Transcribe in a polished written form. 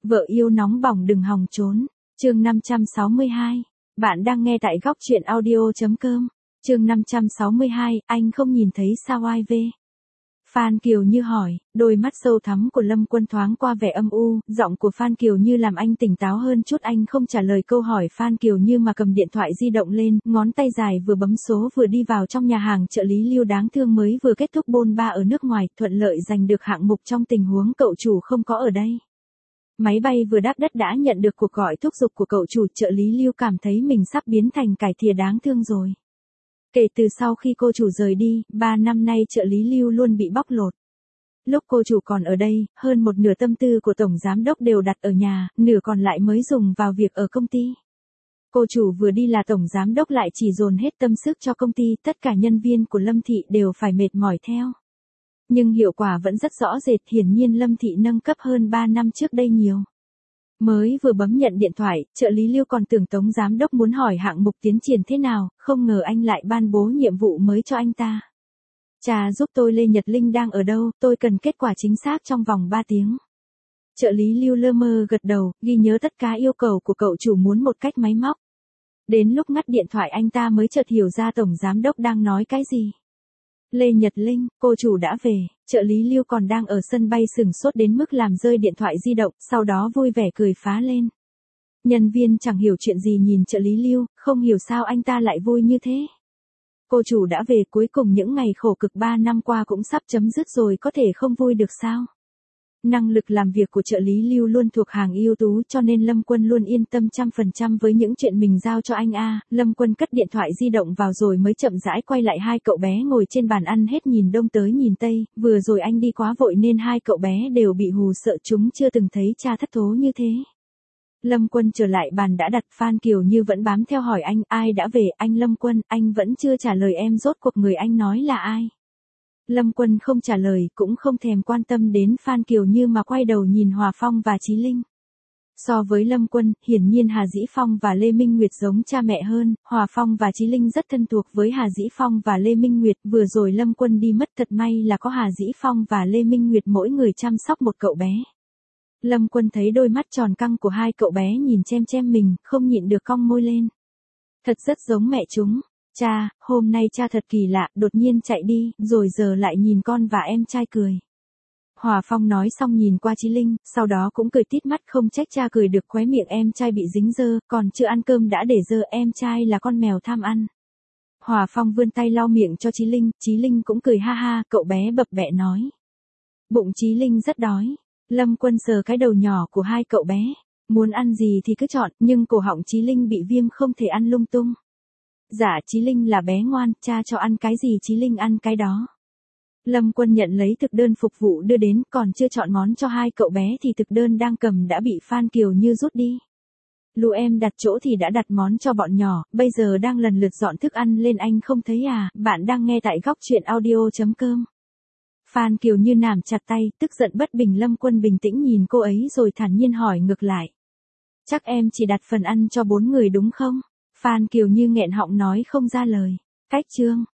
Vợ yêu nóng bỏng đừng hòng trốn. Chương 562. Bạn đang nghe tại góc truyện audio.com. Chương 562, anh không nhìn thấy sao ai về. Phan Kiều Như hỏi, đôi mắt sâu thẳm của Lâm Quân thoáng qua vẻ âm u, giọng của Phan Kiều Như làm anh tỉnh táo hơn chút. Anh không trả lời câu hỏi Phan Kiều Như mà cầm điện thoại di động lên, ngón tay dài vừa bấm số vừa đi vào trong nhà hàng trợ lý Lưu đáng thương mới vừa kết thúc bôn ba ở nước ngoài, thuận lợi giành được hạng mục trong tình huống cậu chủ không có ở đây. Máy bay vừa đáp đất đã nhận được cuộc gọi thúc giục của cậu chủ, trợ lý Lưu cảm thấy mình sắp biến thành cải thìa đáng thương rồi. Kể từ sau khi cô chủ rời đi, 3 năm nay trợ lý Lưu luôn bị bóc lột. Lúc cô chủ còn ở đây, hơn một nửa tâm tư của tổng giám đốc đều đặt ở nhà, nửa còn lại mới dùng vào việc ở công ty. Cô chủ vừa đi là tổng giám đốc lại chỉ dồn hết tâm sức cho công ty, tất cả nhân viên của Lâm Thị đều phải mệt mỏi theo. Nhưng hiệu quả vẫn rất rõ rệt, hiển nhiên Lâm Thị nâng cấp hơn 3 năm trước đây nhiều. Mới vừa bấm nhận điện thoại, trợ lý Lưu còn tưởng tổng giám đốc muốn hỏi hạng mục tiến triển thế nào, không ngờ anh lại ban bố nhiệm vụ mới cho anh ta. Cha giúp tôi Lê Nhật Linh đang ở đâu, tôi cần kết quả chính xác trong vòng 3 tiếng. Trợ lý Lưu lơ mơ gật đầu, ghi nhớ tất cả yêu cầu của cậu chủ muốn một cách máy móc. Đến lúc ngắt điện thoại anh ta mới chợt hiểu ra tổng giám đốc đang nói cái gì. Lê Nhật Linh, cô chủ đã về, trợ lý Lưu còn đang ở sân bay sửng sốt đến mức làm rơi điện thoại di động, sau đó vui vẻ cười phá lên. Nhân viên chẳng hiểu chuyện gì nhìn trợ lý Lưu, không hiểu sao anh ta lại vui như thế. Cô chủ đã về, cuối cùng những ngày khổ cực 3 năm qua cũng sắp chấm dứt rồi, có thể không vui được sao? Năng lực làm việc của trợ lý Lưu luôn thuộc hàng ưu tú cho nên Lâm Quân luôn yên tâm 100% với những chuyện mình giao cho anh a. Lâm Quân cất điện thoại di động vào rồi mới chậm rãi quay lại hai cậu bé ngồi trên bàn ăn hết nhìn đông tới nhìn tây, vừa rồi anh đi quá vội nên hai cậu bé đều bị hù sợ, chúng chưa từng thấy cha thất thố như thế. Lâm Quân trở lại bàn đã đặt, Phan Kiều Như vẫn bám theo hỏi anh, ai đã về, anh Lâm Quân, anh vẫn chưa trả lời em rốt cuộc người anh nói là ai. Lâm Quân không trả lời, cũng không thèm quan tâm đến Phan Kiều Như mà quay đầu nhìn Hòa Phong và Chí Linh. So với Lâm Quân, hiển nhiên Hà Dĩ Phong và Lê Minh Nguyệt giống cha mẹ hơn, Hòa Phong và Chí Linh rất thân thuộc với Hà Dĩ Phong và Lê Minh Nguyệt, vừa rồi Lâm Quân đi mất thật may là có Hà Dĩ Phong và Lê Minh Nguyệt mỗi người chăm sóc một cậu bé. Lâm Quân thấy đôi mắt tròn căng của hai cậu bé nhìn chem chem mình, không nhịn được cong môi lên. Thật rất giống mẹ chúng. Cha, hôm nay cha thật kỳ lạ, đột nhiên chạy đi, rồi giờ lại nhìn con và em trai cười. Hòa Phong nói xong nhìn qua Chí Linh, sau đó cũng cười tít mắt, không trách cha cười được, khóe miệng em trai bị dính dơ, còn chưa ăn cơm đã để dơ, em trai là con mèo tham ăn. Hòa Phong vươn tay lau miệng cho Chí Linh cũng cười ha ha, cậu bé bập bẹ nói. Bụng Chí Linh rất đói. Lâm Quân sờ cái đầu nhỏ của hai cậu bé. Muốn ăn gì thì cứ chọn, nhưng cổ họng Chí Linh bị viêm không thể ăn lung tung. Dạ Chí Linh là bé ngoan, cha cho ăn cái gì Chí Linh ăn cái đó. Lâm Quân nhận lấy thực đơn phục vụ đưa đến, còn chưa chọn món cho hai cậu bé thì thực đơn đang cầm đã bị Phan Kiều Như rút đi. Lũ em đặt chỗ thì đã đặt món cho bọn nhỏ, bây giờ đang lần lượt dọn thức ăn lên, anh không thấy à, bạn đang nghe tại góc truyện audio.com. Phan Kiều Như nắm chặt tay, tức giận bất bình. Lâm Quân bình tĩnh nhìn cô ấy rồi thản nhiên hỏi ngược lại. Chắc em chỉ đặt phần ăn cho 4 người đúng không? Phan Kiều Như nghẹn họng nói không ra lời. Cách chương.